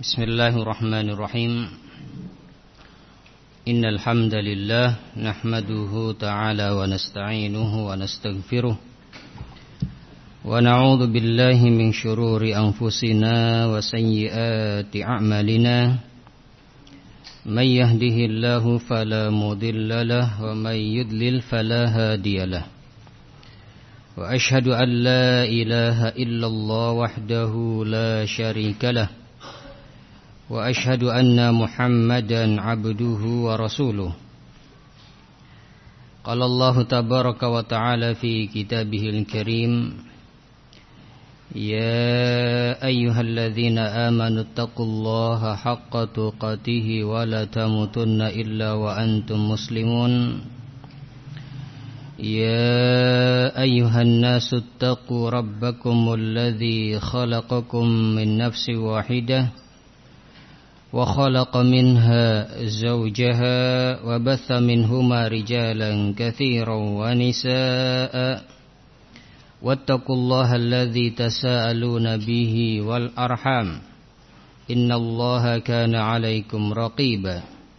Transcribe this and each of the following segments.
Bismillahirrahmanirrahim. Innal hamdalillah nahmaduhu ta'ala wa nasta'inuhu wa nastaghfiruh wa na'udzu billahi min shururi anfusina wa sayyiati a'malina. May yahdihillahu fala mudilla lahu wa may yudlil fala hadiyalah. Wa ashhadu an la ilaha illallah wahdahu la syarika lah. Wa ashhadu anna Muhammadan abduhu wa rasuluh. Qala Allah tabaraka wa ta'ala fi kitabihil karim, ya ayyuhalladzina amanu taqullaha haqqa tuqatih wa la tamutunna illa wa antum muslimun. Ya ayyuhan nasu taqu rabbakumul ladzi khalaqakum min nafsin wahidah وخلق منها زوجها وبث منهما رجالا كثيرا ونساء واتقوا الله الذي تساءلون به والأرحام إن الله كان عليكم رقيبا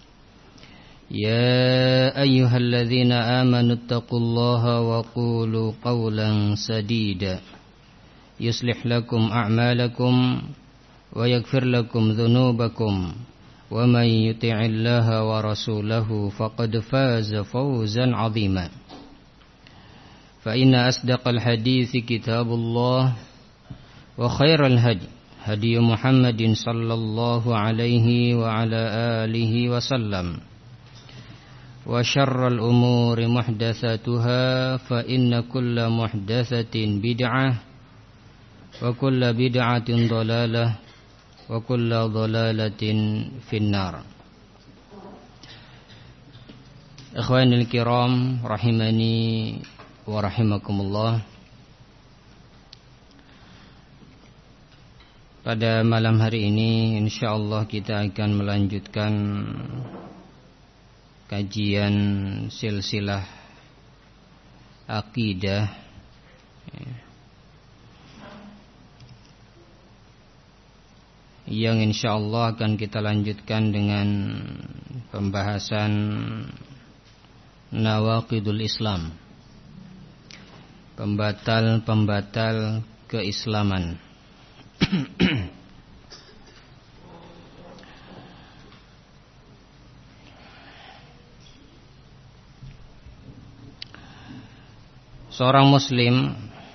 يا أيها الذين آمنوا اتقوا الله وقولوا قولا سديدا يصلح لكم أعمالكم ويغفر لكم ذنوبكم ومن يطع الله ورسوله فقد فاز فوزا عظيما فإن أصدق الحديث كتاب الله وخير الهدي هدي محمد صلى الله عليه وعلى آله وسلم وشر الأمور محدثاتها فإن كل محدثة بدعة وكل بدعة ضلالة wa kullu dhalalatin finnar. Ikhwanil kiram rahimani wa rahimakumullah. Pada malam hari ini insyaallah kita akan melanjutkan kajian silsilah akidah yang insyaallah akan kita lanjutkan dengan pembahasan nawaqidul Islam, pembatal-pembatal keislaman. Seorang muslim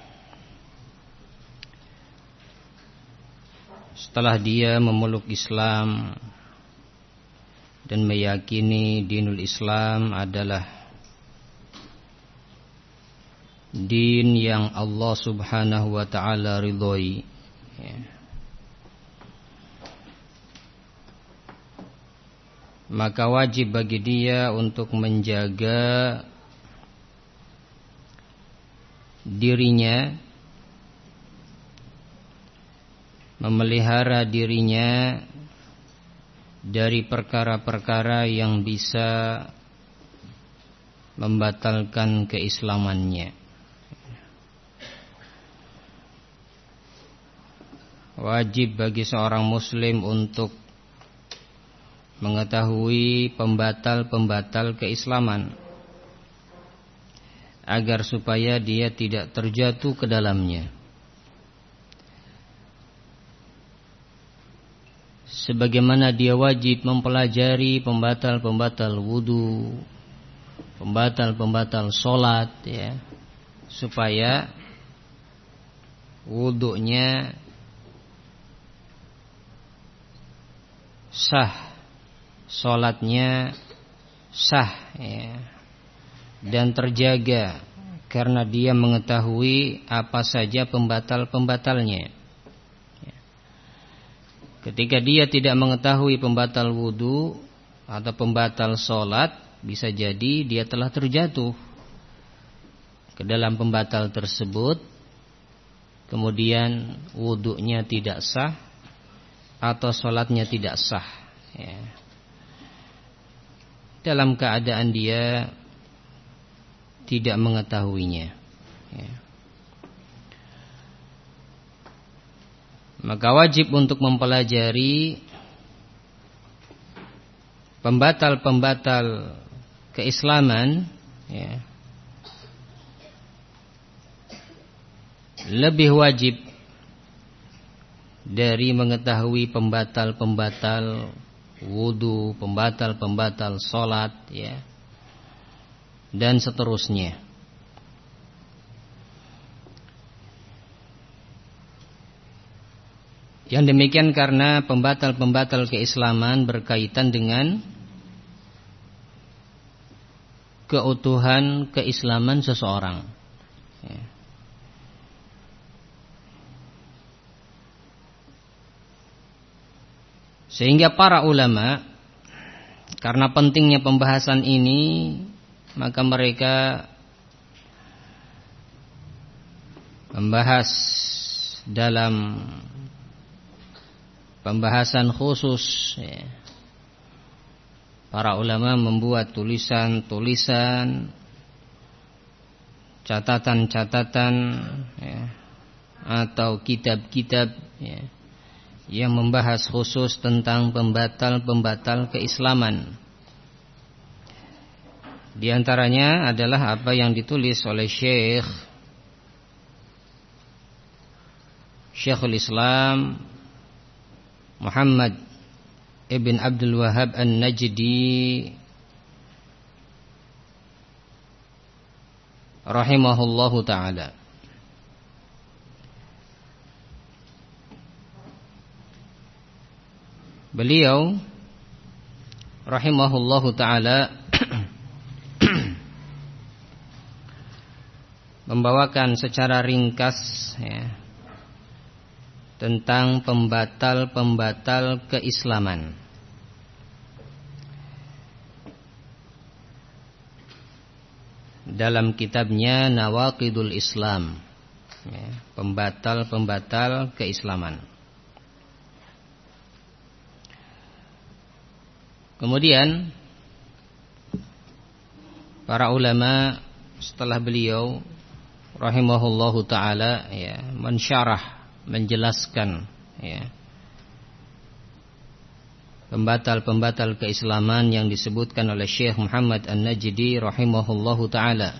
setelah dia memeluk Islam dan meyakini dinul Islam adalah din yang Allah subhanahu wa ta'ala ridhoi, maka wajib bagi dia untuk menjaga dirinya, memelihara dirinya dari perkara-perkara yang bisa membatalkan keislamannya. Wajib bagi seorang muslim untuk mengetahui pembatal-pembatal keislaman agar supaya dia tidak terjatuh ke dalamnya. Sebagaimana dia wajib mempelajari pembatal-pembatal wudu, pembatal-pembatal solat, supaya wudunya sah, solatnya sah, dan terjaga karena dia mengetahui apa saja pembatal-pembatalnya. Ketika dia tidak mengetahui pembatal wudu atau pembatal solat, bisa jadi dia telah terjatuh ke dalam pembatal tersebut, kemudian wudunya tidak sah atau solatnya tidak sah, dalam keadaan dia tidak mengetahuinya. Maka wajib untuk mempelajari pembatal-pembatal keislaman, ya, lebih wajib dari mengetahui pembatal-pembatal wudu, pembatal-pembatal salat, ya, dan seterusnya. Yang demikian karena pembatal-pembatal keislaman berkaitan dengan keutuhan keislaman seseorang, ya. Sehingga para ulama, karena pentingnya pembahasan ini, maka mereka membahas dalam pembahasan khusus, ya. Para ulama membuat tulisan-tulisan, catatan-catatan, ya, atau kitab-kitab, ya, yang membahas khusus tentang pembatal-pembatal keislaman. Di antaranya adalah apa yang ditulis oleh Syekhul Islam Muhammad ibn Abdul Wahhab An-Najdi rahimahullahu ta'ala. Beliau rahimahullahu ta'ala membawakan secara ringkas, ya, tentang pembatal-pembatal keislaman. Dalam kitabnya Nawaqidul Islam, ya, pembatal-pembatal keislaman. Kemudian para ulama setelah beliau rahimahullahu ta'ala, ya, mensyarah, menjelaskan, ya, pembatal-pembatal keislaman yang disebutkan oleh Syekh Muhammad An-Najdi rahimahullahu ta'ala.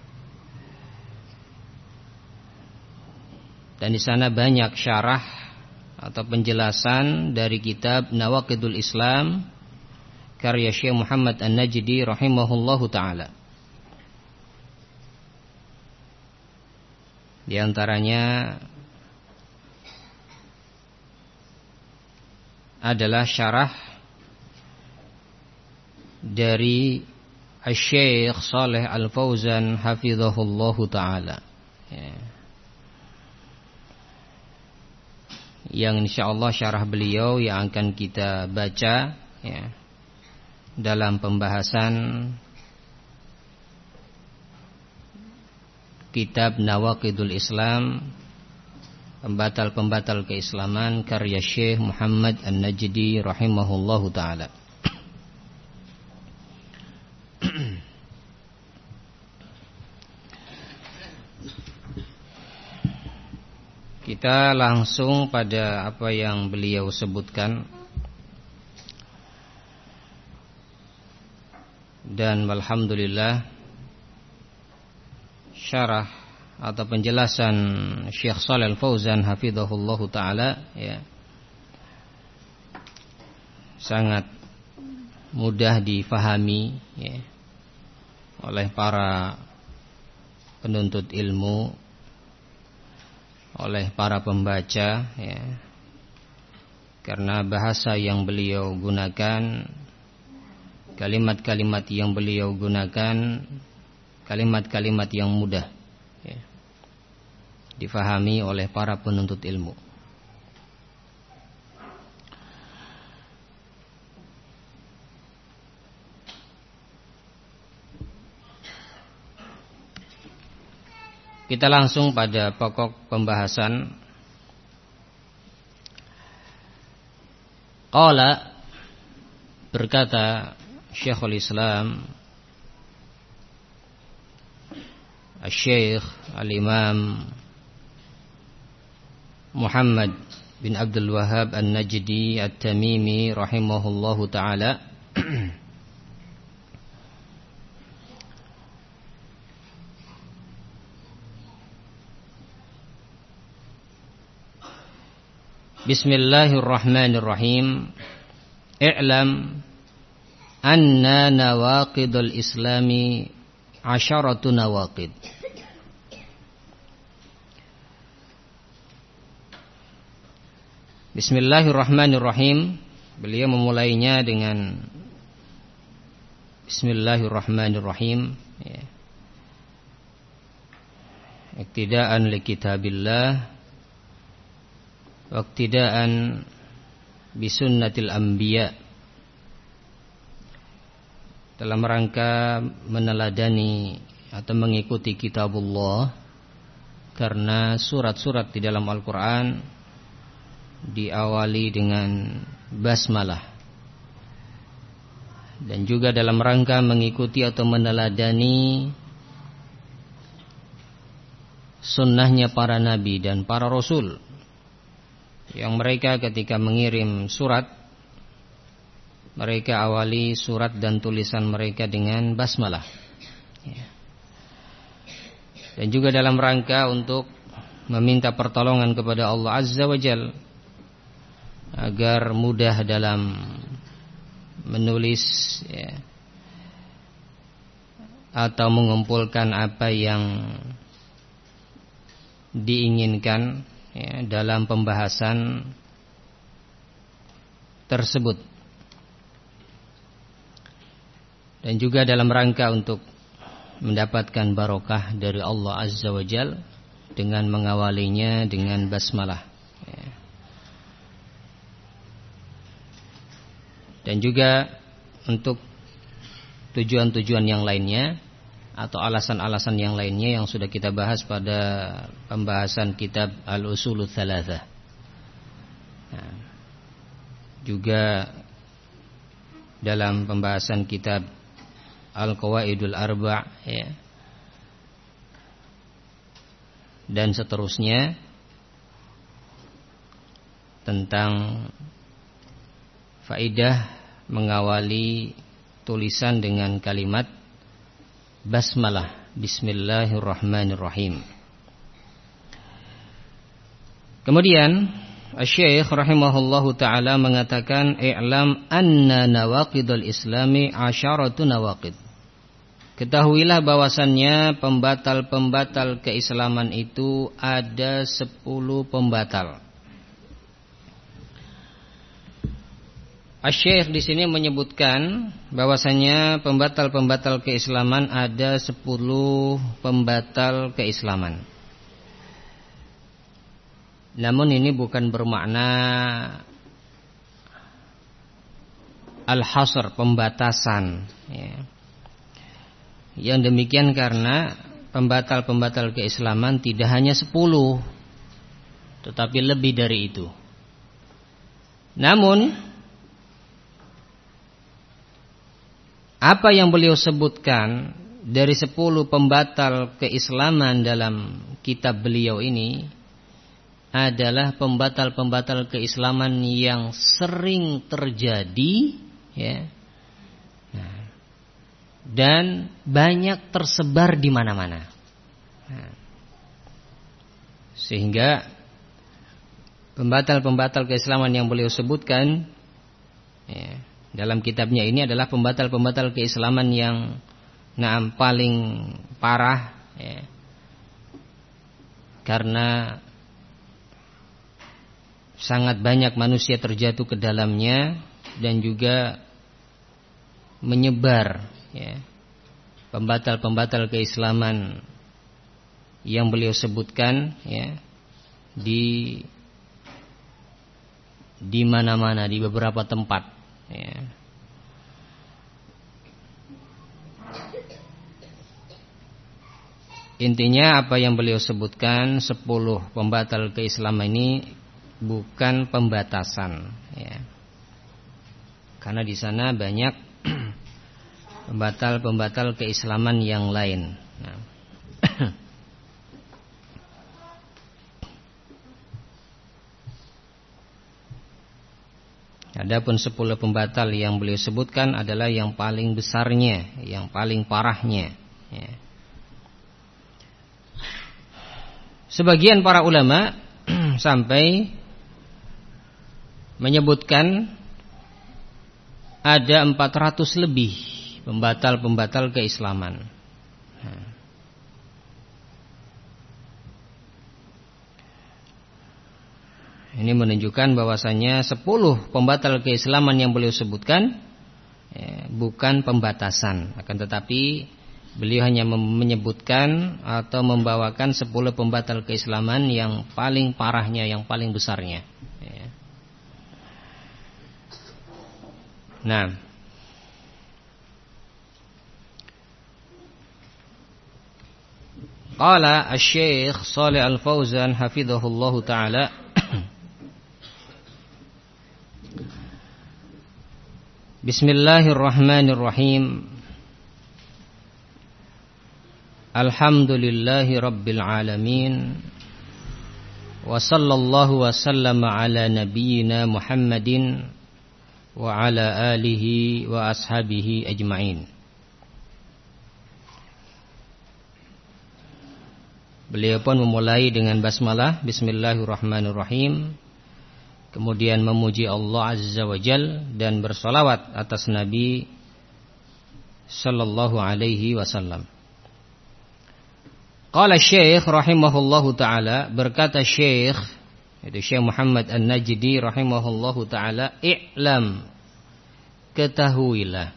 Dan di sana banyak syarah atau penjelasan dari kitab Nawaqidul Islam karya Syekh Muhammad An-Najdi rahimahullahu ta'ala. Di antaranya adalah syarah dari Syekh Shalih Al-Fauzan hafizahullahu ta'ala, ya, yang insyaallah syarah beliau yang akan kita baca, ya, dalam pembahasan kitab Nawaqidul Islam, pembatal-pembatal keislaman karya Syekh Muhammad An-Najdi rahimahullahu ta'ala. Kita langsung pada apa yang beliau sebutkan. Dan alhamdulillah syarah atau penjelasan Syekh Shalih Al-Fauzan hafizahullahu ta'ala, ya, sangat mudah difahami, ya, oleh para penuntut ilmu, oleh para pembaca, ya, karena bahasa yang beliau gunakan, kalimat-kalimat yang beliau gunakan, kalimat-kalimat yang mudah, ya, difahami oleh para penuntut ilmu. Kita langsung pada pokok pembahasan. Qala, berkata Syekhul Islam Al-Syekh Al-Imam Muhammad bin Abdul Wahhab An-Najdi At-Tamimi rahimahullahu ta'ala, Bismillahirrahmanirrahim. I'lam anna nawaqidul islami 'asharatu nawaqid. Bismillahirrahmanirrahim. Beliau memulainya dengan Bismillahirrahmanirrahim, ya. Iktidaan li kitabillah wa iktidaan bi sunnatil anbiya, dalam rangka meneladani atau mengikuti kitabullah, karena surat-surat di dalam Al-Quran diawali dengan basmalah, dan juga dalam rangka mengikuti atau meneladani sunnahnya para nabi dan para rasul, yang mereka ketika mengirim surat, mereka awali surat dan tulisan mereka dengan basmalah, ya. Dan juga dalam rangka untuk meminta pertolongan kepada Allah Azza wa Jalla agar mudah dalam menulis, ya, atau mengumpulkan apa yang diinginkan, ya, dalam pembahasan tersebut, dan juga dalam rangka untuk mendapatkan barokah dari Allah Azza wa Jalla dengan mengawalinya dengan basmalah, ya. Dan juga untuk tujuan-tujuan yang lainnya atau alasan-alasan yang lainnya yang sudah kita bahas pada pembahasan kitab Al-Usulul Thalathah. Nah, juga dalam pembahasan kitab Al-Qawaidul Arba', ya, dan seterusnya tentang faidah mengawali tulisan dengan kalimat basmalah, Bismillahirrahmanirrahim. Kemudian Asy-Syaikh rahimahullahu ta'ala mengatakan, I'lam anna nawaqidul islami 'asharatu nawaqid. Ketahuilah bahwasannya pembatal-pembatal keislaman itu ada 10 pembatal. Asy-Syaikh di sini menyebutkan bahwasanya pembatal-pembatal keislaman ada 10 pembatal keislaman. Namun ini bukan bermakna al-hasr, pembatasan, ya. Yang demikian karena pembatal-pembatal keislaman tidak hanya 10, tetapi lebih dari itu. Namun apa yang beliau sebutkan dari 10 pembatal keislaman dalam kitab beliau ini adalah pembatal-pembatal keislaman yang sering terjadi, ya, dan banyak tersebar di mana-mana. Sehingga pembatal-pembatal keislaman yang beliau sebutkan, ya, dalam kitabnya ini adalah pembatal-pembatal keislaman yang paling parah, ya, karena sangat banyak manusia terjatuh ke dalamnya dan juga menyebar, ya, pembatal-pembatal keislaman yang beliau sebutkan, ya, di mana-mana, di beberapa tempat, ya. Intinya apa yang beliau sebutkan 10 pembatal keislaman ini bukan pembatasan, ya. Karena di sana banyak pembatal-pembatal keislaman yang lain. Nah. Adapun 10 pembatal yang beliau sebutkan adalah yang paling besarnya, yang paling parahnya. Ya. Sebagian para ulama sampai menyebutkan ada 400 lebih pembatal-pembatal keislaman. Nah. Ini menunjukkan bahwasanya 10 pembatal keislaman yang beliau sebutkan bukan pembatasan, akan tetapi beliau hanya menyebutkan atau membawakan 10 pembatal keislaman yang paling parahnya, yang paling besarnya. Nah, qala Asy-Syaikh Shalih Al-Fauzan hafizahullahu taala, Bismillahirrahmanirrahim. Alhamdulillahi rabbil alamin. Wa sallallahu wa sallama ala nabiyyina Muhammadin wa ala alihi wa ashabihi ajma'in. Beliau pun memulai dengan basmalah, Bismillahirrahmanirrahim. Kemudian memuji Allah Azza wa Jal dan bersolawat atas Nabi sallallahu alaihi wasallam. Qala Syekh rahimahullahu ta'ala, berkata Syekh, itu Syekh Muhammad An-Najdi rahimahullahu ta'ala, i'lam, ketahuilah,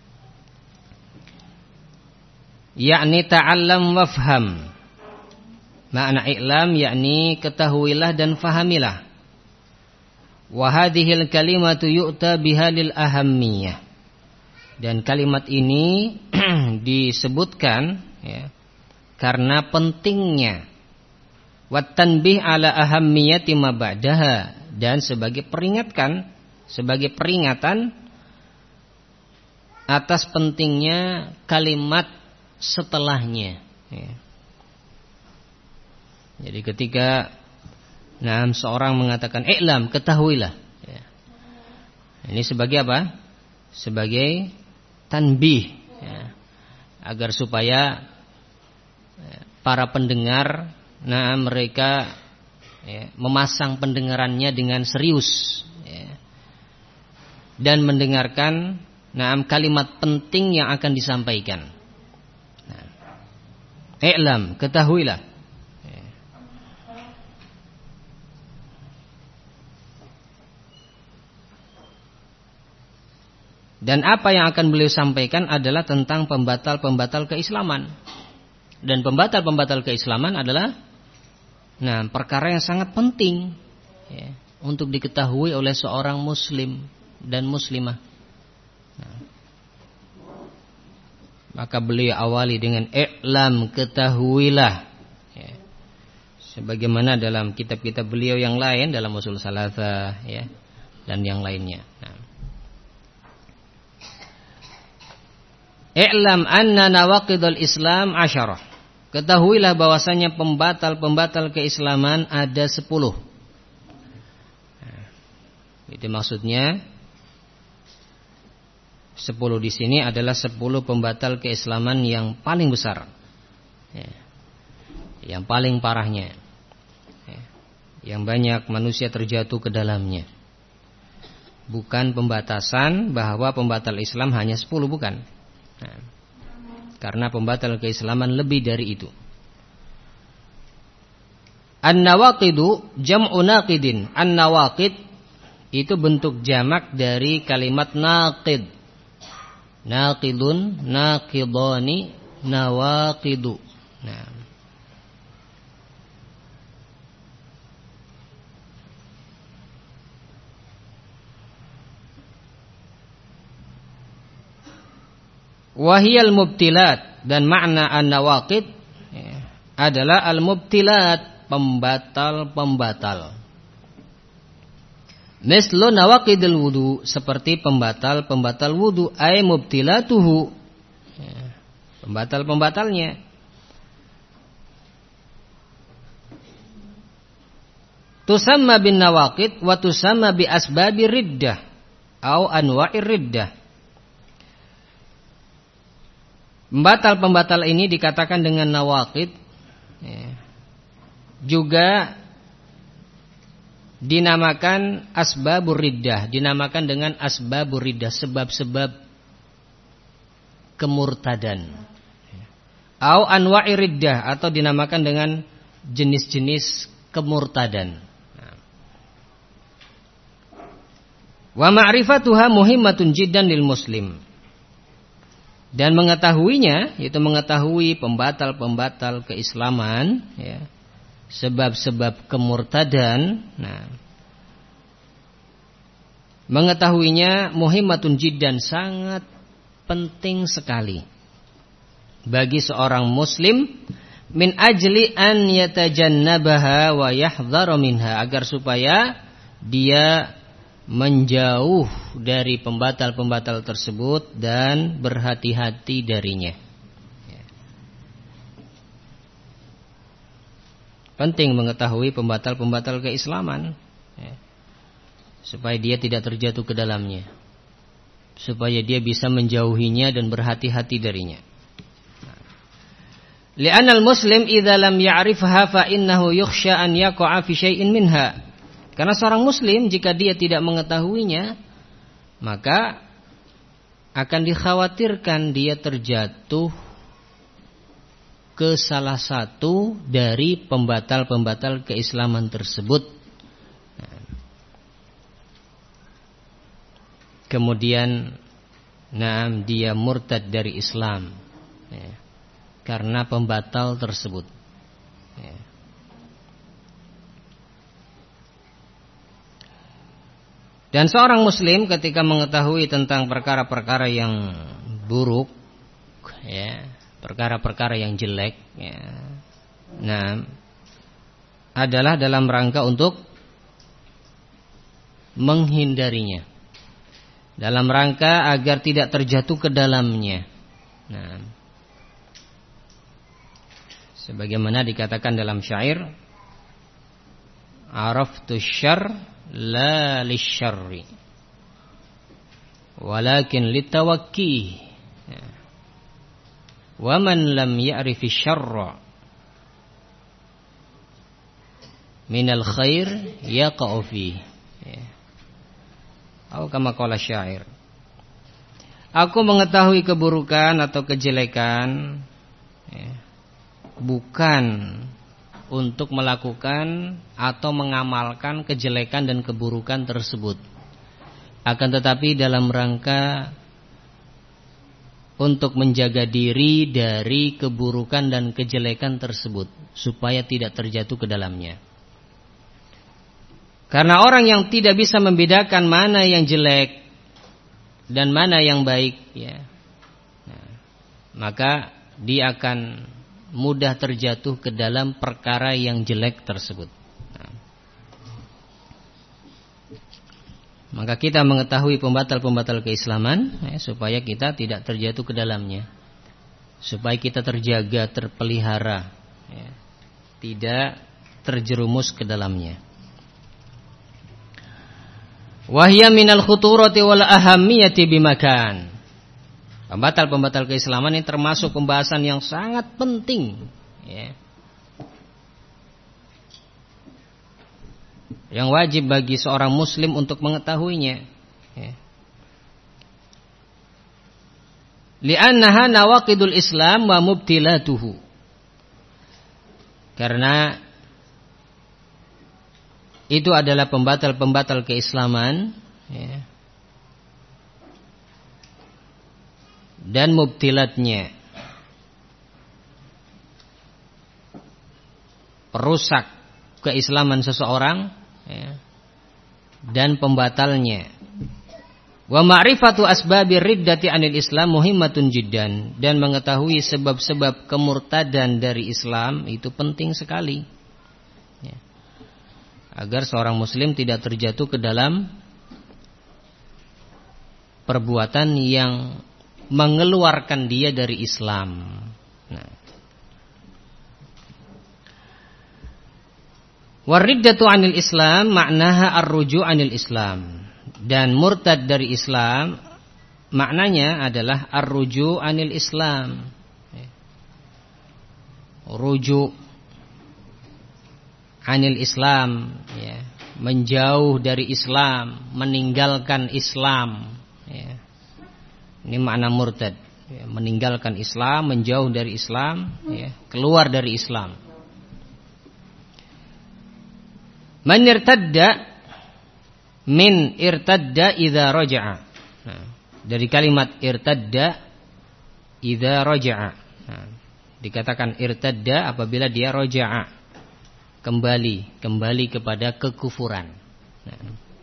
yakni ta'allam wafham. Makna i'lam yakni ketahuilah dan fahamilah. Wa hadhil kalimatu yu'ta biha lil ahammiyah. Dan kalimat ini disebutkan ya, karena pentingnya. Wat tanbih ala ahammiyati ma ba'daha, dan sebagai peringatan atas pentingnya kalimat setelahnya ya. Jadi ketika seorang mengatakan i'lam, ketahuilah ya. Ini sebagai apa? Sebagai tanbih ya, agar supaya para pendengar mereka ya, memasang pendengarannya dengan serius ya, dan mendengarkan kalimat penting yang akan disampaikan. I'lam, ketahuilah. Dan apa yang akan beliau sampaikan adalah tentang pembatal-pembatal keislaman. Dan pembatal-pembatal keislaman adalah perkara yang sangat penting ya, untuk diketahui oleh seorang muslim dan muslimah. Maka beliau awali dengan i'lam, ketahuilah ya. Sebagaimana dalam kitab-kitab beliau yang lain, dalam usul salasah ya, dan yang lainnya. I'lam anna nawaqidul Islam 10. Ketahuilah bahwasanya pembatal-pembatal keislaman ada 10. Itu maksudnya 10 di sini adalah 10 pembatal keislaman yang paling besar. Yang paling parahnya. Yang banyak manusia terjatuh ke dalamnya. Bukan pembatasan bahwa pembatal Islam hanya 10, bukan. Karena pembatal keislaman lebih dari itu. An-nawaqidu jam'u naqidin. An-nawaqid itu bentuk jamak dari kalimat naqid. Naqidun, naqidani, nawaqidu. Wahiyal mubtilat, dan makna an-nawaqid adalah al-mubtilat, pembatal-pembatal. Mislu nawaqidil wudu, seperti pembatal-pembatal wudu, ay mubtilatuhu, pembatal-pembatalnya. Tusamma bin nawaqid wa tusamma bi asbabi riddah. au anwa'ir riddah. Pembatal-pembatal ini dikatakan dengan nawaqid, ya. Juga dinamakan asbabur riddah, dinamakan dengan asbabur riddah, sebab-sebab kemurtadan. Au anwa'ir riddah, atau dinamakan dengan jenis-jenis kemurtadan. Wa ma'rifatuha muhimmatun jiddan lil muslim. Dan mengetahuinya, yaitu mengetahui pembatal-pembatal keislaman, ya, sebab-sebab kemurtadan, mengetahuinya muhimmatun jiddan, sangat penting sekali bagi seorang muslim, min ajli an yatajannabaha wa yahdhara minha, agar supaya dia menjauh dari pembatal-pembatal tersebut dan berhati-hati darinya. Penting mengetahui pembatal-pembatal keislaman, supaya dia tidak terjatuh ke dalamnya, supaya dia bisa menjauhinya dan berhati-hati darinya. Li'anal muslim idza lam ya'rifha fa innahu yukhsha an yaqa'a fi syai'in minha. Karena seorang muslim jika dia tidak mengetahuinya, maka akan dikhawatirkan dia terjatuh ke salah satu dari pembatal-pembatal keislaman tersebut. Kemudian dia murtad dari Islam, karena pembatal tersebut. Dan seorang muslim ketika mengetahui tentang perkara-perkara yang buruk, perkara-perkara yang jelek, adalah dalam rangka untuk menghindarinya, dalam rangka agar tidak terjatuh ke dalamnya. Sebagaimana dikatakan dalam syair, araftu syarr la lisyarri walakin litawakki, wa man lam ya'rifi syarra minal khair yaqa'u fi, atau kama qala syair, aku mengetahui keburukan atau kejelekan, bukan untuk melakukan atau mengamalkan kejelekan dan keburukan tersebut, akan tetapi dalam rangka untuk menjaga diri dari keburukan dan kejelekan tersebut, supaya tidak terjatuh ke dalamnya. Karena orang yang tidak bisa membedakan mana yang jelek dan mana yang baik, maka dia akan mudah terjatuh ke dalam perkara yang jelek tersebut. Maka kita mengetahui pembatal-pembatal keislaman, supaya kita tidak terjatuh ke dalamnya, supaya kita terjaga, terpelihara, tidak terjerumus ke dalamnya. Wahya minal khuturati wal ahammiyati bimakan. Pembatal-pembatal keislaman ini termasuk pembahasan yang sangat penting, yang wajib bagi seorang muslim untuk mengetahuinya. Li'annaha nawaqidul Islam wa mubtilatuhu. Karena itu adalah pembatal-pembatal keislaman, dan mubtilatnya, perusak keislaman seseorang, dan pembatalnya. Wa ma'rifatu asbabir riddati 'anil Islam muhimmatun jiddan, dan mengetahui sebab-sebab kemurtadan dari Islam itu penting sekali, agar seorang muslim tidak terjatuh ke dalam perbuatan yang mengeluarkan dia dari Islam. Wariddatu 'anil Islam maknaha ar-ruju' 'anil Islam. Dan murtad dari Islam maknanya adalah ar-ruju' anil Islam. Ruju' anil Islam, ya, menjauh dari Islam, meninggalkan Islam, ya. Ini makna murtad, ya, meninggalkan Islam, menjauh dari Islam, ya, keluar dari Islam. Man irtadda min irtadda idza raja'a. Nah, dari kalimat irtadda idza raja'a. Nah, dikatakan irtadda apabila dia raja'a, kembali kepada kekufuran. Nah.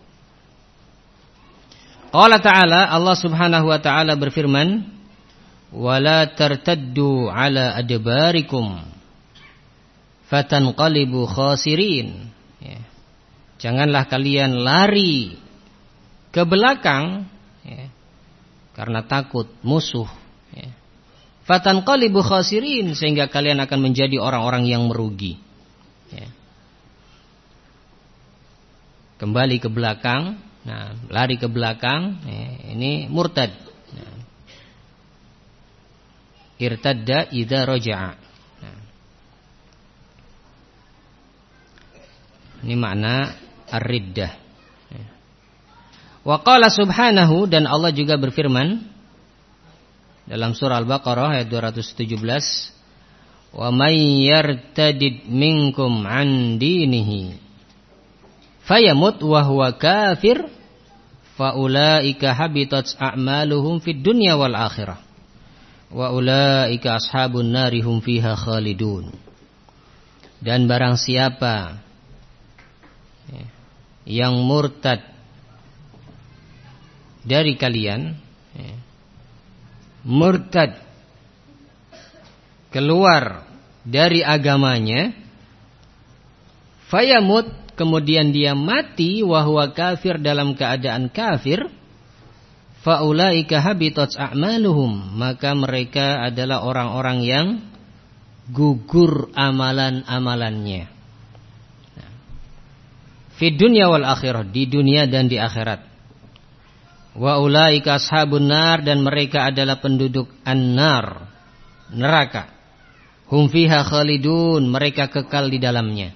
Allah Ta'ala, Allah Subhanahu wa Ta'ala berfirman, "Wala tartaddu ala adbarikum fatanqalibu khasirin." Ya. Janganlah kalian lari ke belakang, ya, karena takut musuh, ya. Fatanqalibu khasirin, sehingga kalian akan menjadi orang-orang yang merugi, ya. Kembali ke belakang, nah, lari ke belakang, ya, ini murtad. Nah. Irtadda idza raja'a. Nah. Ini makna ar-riddah. Ya. Wa qala subhanahu, dan Allah juga berfirman dalam surah Al-Baqarah ayat 217, "Wa may yartadid minkum 'an dinihi fayamut wa huwa kafir faulaika habitat a'maluhum fid dunya wal akhirah wa ulaika ashabun nari hum fiha khalidun." Dan barang siapa yang murtad dari kalian, murtad keluar dari agamanya, fayamut, kemudian dia mati, wahwa kafir, dalam keadaan kafir, faulaika habitat a'maluhum, maka mereka adalah orang-orang yang gugur amalan-amalannya, fid dunya wal akhirah, di dunia dan di akhirat. Wa ulaika ashabun nar, dan mereka adalah penduduk an-nar, neraka. Hum fiha khalidun, mereka kekal di dalamnya.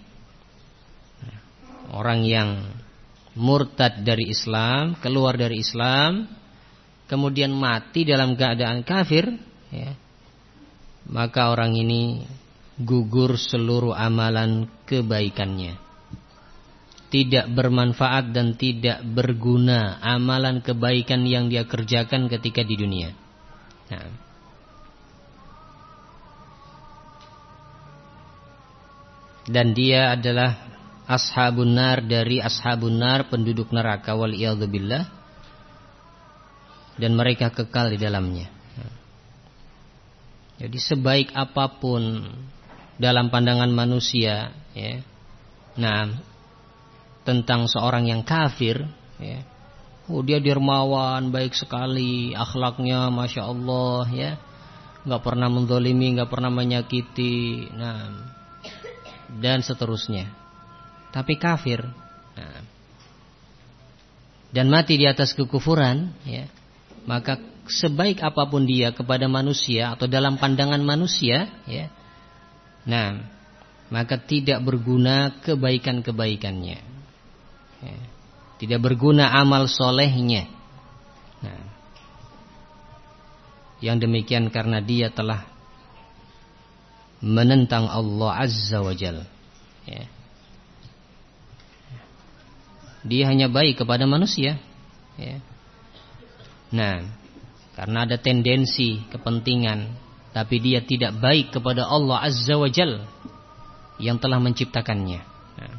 Orang yang murtad dari Islam, keluar dari Islam, kemudian mati dalam keadaan kafir, ya, maka orang ini gugur seluruh amalan kebaikannya. Tidak bermanfaat dan tidak berguna amalan kebaikan yang dia kerjakan ketika di dunia. Nah. Dan dia adalah ashabun nar, dari ashabun nar, penduduk neraka, wal iyadzubillah, dan mereka kekal di dalamnya. Nah. Jadi sebaik apapun dalam pandangan manusia, ya, nah, tentang seorang yang kafir, ya, oh dia dermawan, baik sekali, akhlaknya masya Allah, ya, nggak pernah menzalimi, nggak pernah menyakiti, nah, dan seterusnya. Tapi kafir, nah, dan mati di atas kekufuran, ya, maka sebaik apapun dia kepada manusia atau dalam pandangan manusia, ya, nah, maka tidak berguna kebaikan-kebaikannya. Ya, tidak berguna amal solehnya. Nah, yang demikian karena dia telah menentang Allah Azza wa Jalla. Ya. Dia hanya baik kepada manusia. Ya. Nah, karena ada tendensi kepentingan, tapi dia tidak baik kepada Allah Azza wa Jalla yang telah menciptakannya. Nah.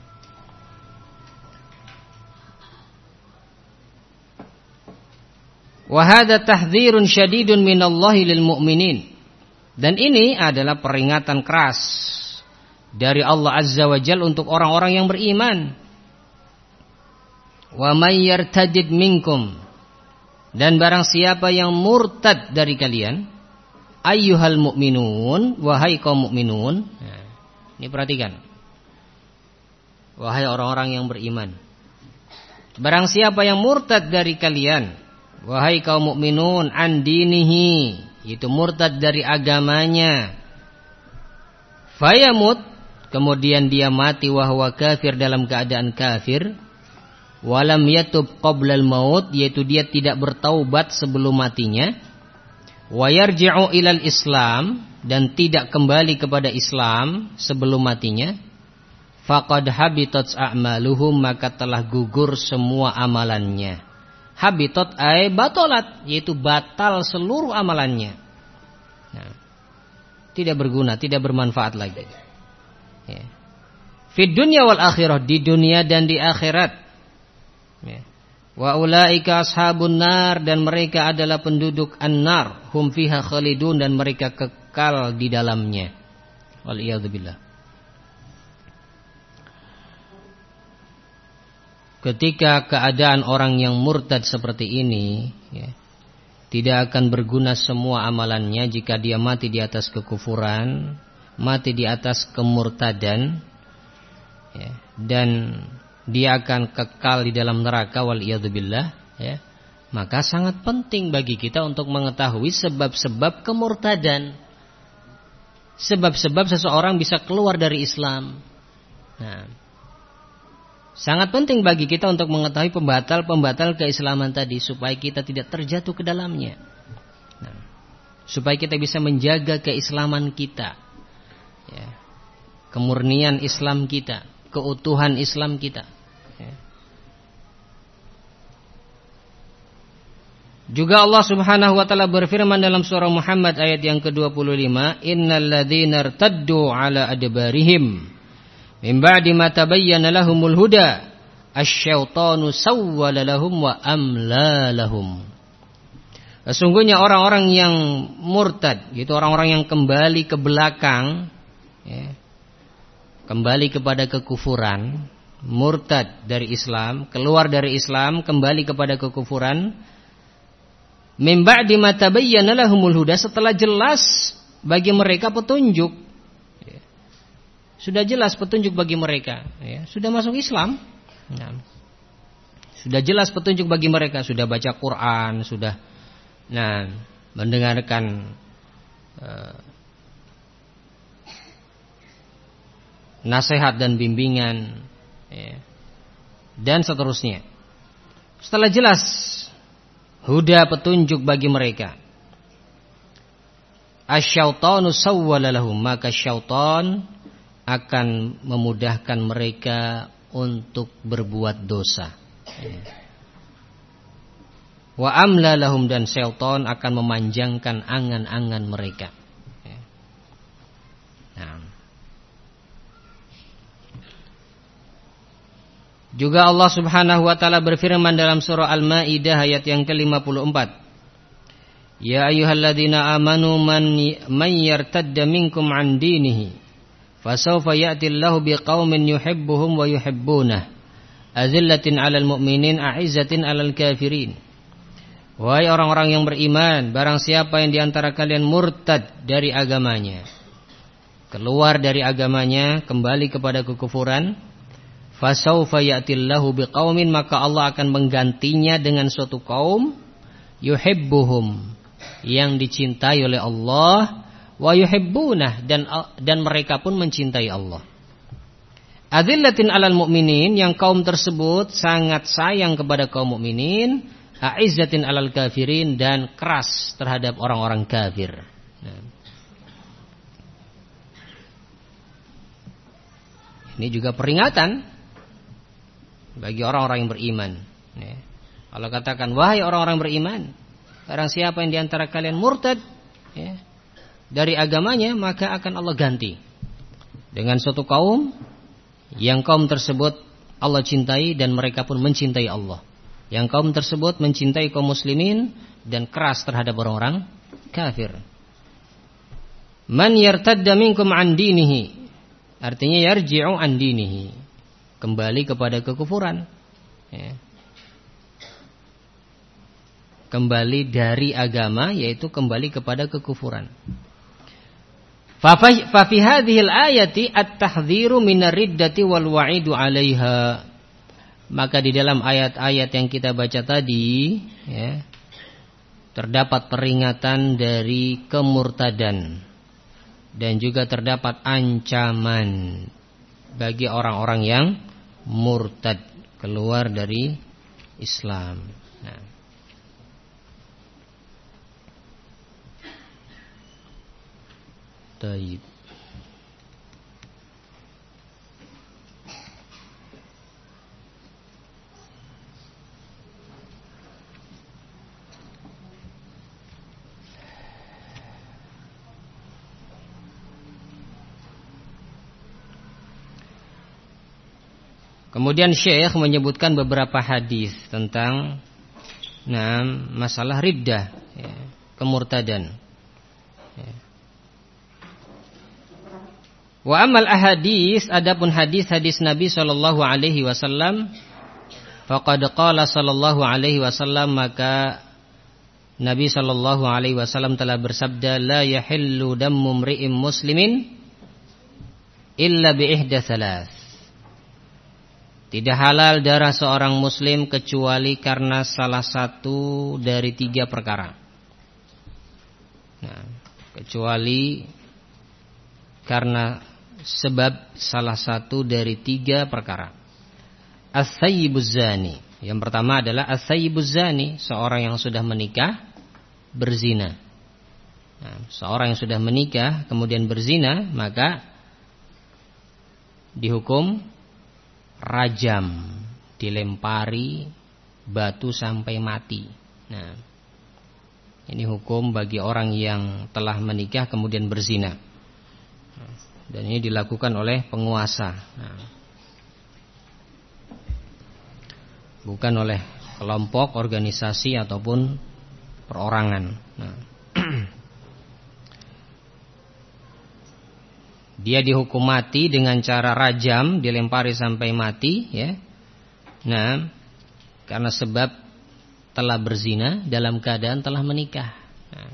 Wa hadza tahdhirun syadidun minallahi lil mu'minin. Dan ini adalah peringatan keras dari Allah Azza wa Jalla untuk orang-orang yang beriman. Wa may yartadid minkum, dan barang siapa yang murtad dari kalian, ayyuhal mu'minun, wahai kaum mukminun. Nah, ini perhatikan. Wahai orang-orang yang beriman. Barang siapa yang murtad dari kalian, wahai kaum mukminun, an dinihi, itu murtad dari agamanya, fayamut, kemudian dia mati wahwa kafir, dalam keadaan kafir, walam yatub qoblal maut, yaitu dia tidak bertaubat sebelum matinya, wa yarji'u ilal Islam, dan tidak kembali kepada Islam sebelum matinya, faqad habitat a'maluhum, maka telah gugur semua amalannya. Habitat ay batolat, yaitu batal seluruh amalannya. Nah, tidak berguna, tidak bermanfaat lagi. Ya. Fid dunya wal akhirah, di dunia dan di akhirat. Ya. Wa ulaika ashabun nar, dan mereka adalah penduduk an-nar, hum fiha khalidun, dan mereka kekal di dalamnya. Wal iyadzu billah. Ketika keadaan orang yang murtad seperti ini, ya, tidak akan berguna semua amalannya jika dia mati di atas kekufuran, mati di atas kemurtadan, ya, dan dia akan kekal di dalam neraka, wal iyadzubillah, ya. Maka sangat penting bagi kita untuk mengetahui sebab-sebab kemurtadan, sebab-sebab seseorang bisa keluar dari Islam. Nah, sangat penting bagi kita untuk mengetahui pembatal-pembatal keislaman tadi, supaya kita tidak terjatuh ke dalamnya. Nah, supaya kita bisa menjaga keislaman kita, ya, kemurnian Islam kita, keutuhan Islam kita. Ya. Juga Allah Subhanahu wa taala berfirman dalam surah Muhammad ayat yang ke-25, innal ladzina irtaddu ala adbarihim min ba'di ma tabayyana lahumul huda asyaitanu sawwala lahum wa amla lahum. Sesungguhnya orang-orang yang murtad, yaitu orang-orang yang kembali ke belakang, ya, kembali kepada kekufuran, murtad dari Islam, keluar dari Islam, kembali kepada kekufuran, min ba'di ma tabayyana lahumul huda, setelah jelas bagi mereka petunjuk. Sudah jelas petunjuk bagi mereka, ya, sudah masuk Islam, ya, sudah jelas petunjuk bagi mereka, sudah baca Quran, sudah, nah, mendengarkan nasihat dan bimbingan, ya, dan seterusnya. Setelah jelas huda, petunjuk bagi mereka, asyaitanu sawwala lahum, maka syaitan akan memudahkan mereka untuk berbuat dosa. Wa amla lahum, dan syaitan akan memanjangkan angan-angan mereka. Nah. Juga Allah Subhanahu wa taala berfirman dalam surah Al-Maidah ayat yang ke-54. Ya ayyuhalladzina amanu man yartadda minkum an dinihi fasawfa ya'tillahu biqaumin yuhibbuhum wa yuhibbunah azillatin 'alal mu'minin a'izzatin 'alal kafirin. Wahai orang-orang yang beriman, barang siapa yang diantara kalian murtad dari agamanya, keluar dari agamanya, kembali kepada kekufuran, fasawfa ya'tillahu biqaumin, maka Allah akan menggantinya dengan suatu kaum, yuhibbuhum, yang dicintai oleh Allah, wa yuhibbunah, dan mereka pun mencintai Allah. Adzillatin 'alal mu'minin, yang kaum tersebut sangat sayang kepada kaum mukminin, a'izzatin 'alal kafirin, dan keras terhadap orang-orang kafir. Nah. Ini juga peringatan bagi orang-orang yang beriman. Allah katakan, wahai orang-orang beriman, barang siapa yang diantara kalian murtad, ya, dari agamanya, maka akan Allah ganti dengan suatu kaum yang kaum tersebut Allah cintai dan mereka pun mencintai Allah. Yang kaum tersebut mencintai kaum muslimin dan keras terhadap orang-orang kafir. Man yartadda minkum an dinihi, artinya yarji'u an dinihi, kembali kepada kekufuran, ya. Kembali dari agama, yaitu kembali kepada kekufuran. Fa fi hadhil ayati at-tahdhiru minar riddati wal wa'idu 'alaiha. maka di dalam ayat-ayat yang kita baca tadi ya, terdapat peringatan dari kemurtadan dan juga terdapat ancaman bagi orang-orang yang murtad, keluar dari Islam. Nah. Taib. Kemudian Syekh menyebutkan beberapa hadis tentang masalah riddah, ya, kemurtadan. Ya. Wa amal ahadis, adapun hadis-hadis Nabi sallallahu alaihi wasallam, faqad qala sallallahu alaihi wasallam, maka Nabi sallallahu alaihi wasallam telah bersabda, la yahillu dammu mri'in muslimin illa bi ihda thalath. Tidak halal darah seorang muslim kecuali karena salah satu dari 3 perkara. Nah, kecuali karena sebab salah satu dari 3 perkara. As-sayyibuz zani. Yang pertama adalah as-sayyibuz zani, seorang yang sudah menikah berzina. Nah, seorang yang sudah menikah kemudian berzina, maka dihukum rajam, dilempari batu sampai mati. Nah, ini hukum bagi orang yang telah menikah kemudian berzina. Dan ini dilakukan oleh penguasa. Nah, bukan oleh kelompok, organisasi ataupun perorangan. Nah, dia dihukum mati dengan cara rajam, dilempari sampai mati, ya. Nah, karena sebab telah berzina dalam keadaan telah menikah. Nah,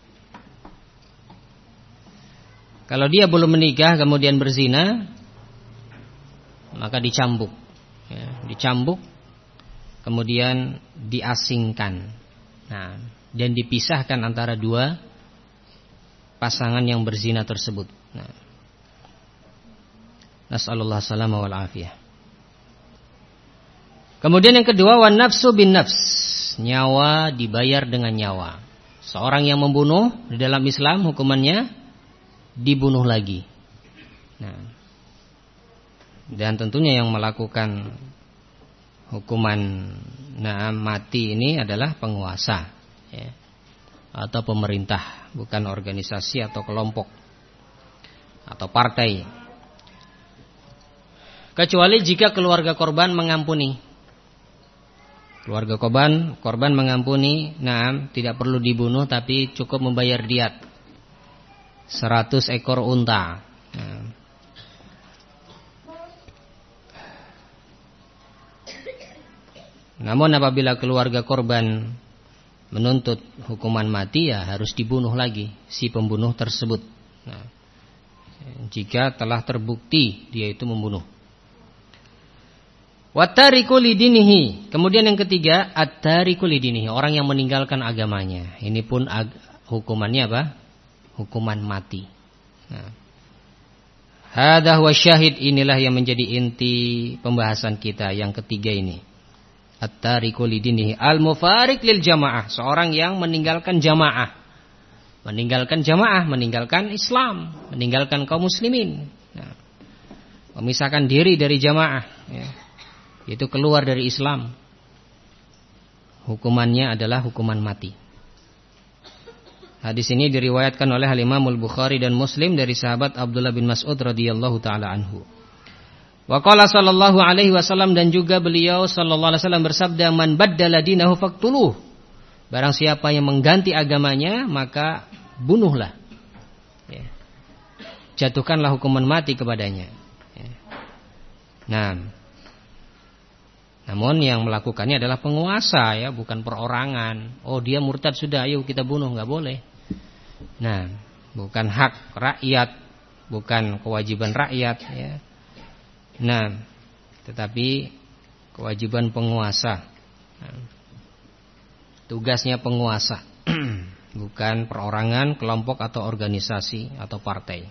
kalau dia belum menikah kemudian berzina, maka dicambuk, ya, dicambuk, kemudian diasingkan. Nah, dan dipisahkan antara 2 pasangan yang berzina tersebut. Nah, nas'alullah salama wal afiyah. Kemudian yang kedua, wan nafsu bin nafs, nyawa dibayar dengan nyawa. Seorang yang membunuh di dalam Islam hukumannya dibunuh lagi. Nah, dan tentunya yang melakukan hukuman mati ini adalah penguasa, ya, atau pemerintah, bukan organisasi atau kelompok atau partai. Kecuali jika keluarga korban mengampuni. Keluarga korban mengampuni, tidak perlu dibunuh tapi cukup membayar diat 100 ekor unta. Nah. Namun apabila keluarga korban menuntut hukuman mati, ya harus dibunuh lagi si pembunuh tersebut. Nah, jika telah terbukti dia itu membunuh. Wattariku lidinihi. Kemudian yang ketiga, at-tariku lidinihi, orang yang meninggalkan agamanya. Ini pun hukumannya apa? Hukuman mati. Nah, hadza huwa syahid, inilah yang menjadi inti pembahasan kita yang ketiga ini. At-tariku lidinihi al-mufariq lil jamaah, seorang yang meninggalkan jamaah. Meninggalkan Islam, meninggalkan kaum muslimin. Nah, memisahkan diri dari jamaah, ya. Itu keluar dari Islam. Hukumannya adalah hukuman mati. Hadis ini diriwayatkan oleh Imam Al-Bukhari dan Muslim dari sahabat Abdullah bin Mas'ud radhiyallahu taala anhu. Wa qala sallallahu alaihi wasallam, dan juga beliau sallallahu alaihi wasallam bersabda, man baddala dinahu faqtuluh. Barang siapa yang mengganti agamanya, maka bunuhlah. Ya. Jatuhkanlah hukuman mati kepadanya. Ya. Nah, namun yang melakukannya adalah penguasa, ya, bukan perorangan. Oh, dia murtad, sudah, ayo kita bunuh, nggak boleh. Nah, bukan hak rakyat, bukan kewajiban rakyat, ya. Nah, tetapi kewajiban penguasa. Tugasnya penguasa, bukan perorangan, kelompok atau organisasi atau partai.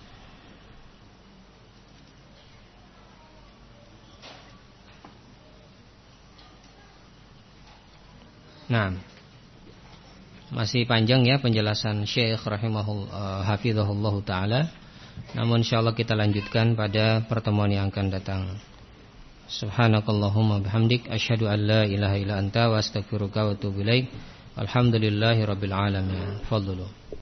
Nah, masih panjang ya penjelasan Syekh hafizahullah taala. Namun insyaallah kita lanjutkan pada pertemuan yang akan datang. Subhanakallahumma bihamdik asyhadu an la ilaha illa anta wa astaghfiruka wa atubu ilaik. Alhamdulillahirabbil alamin. Fadlu.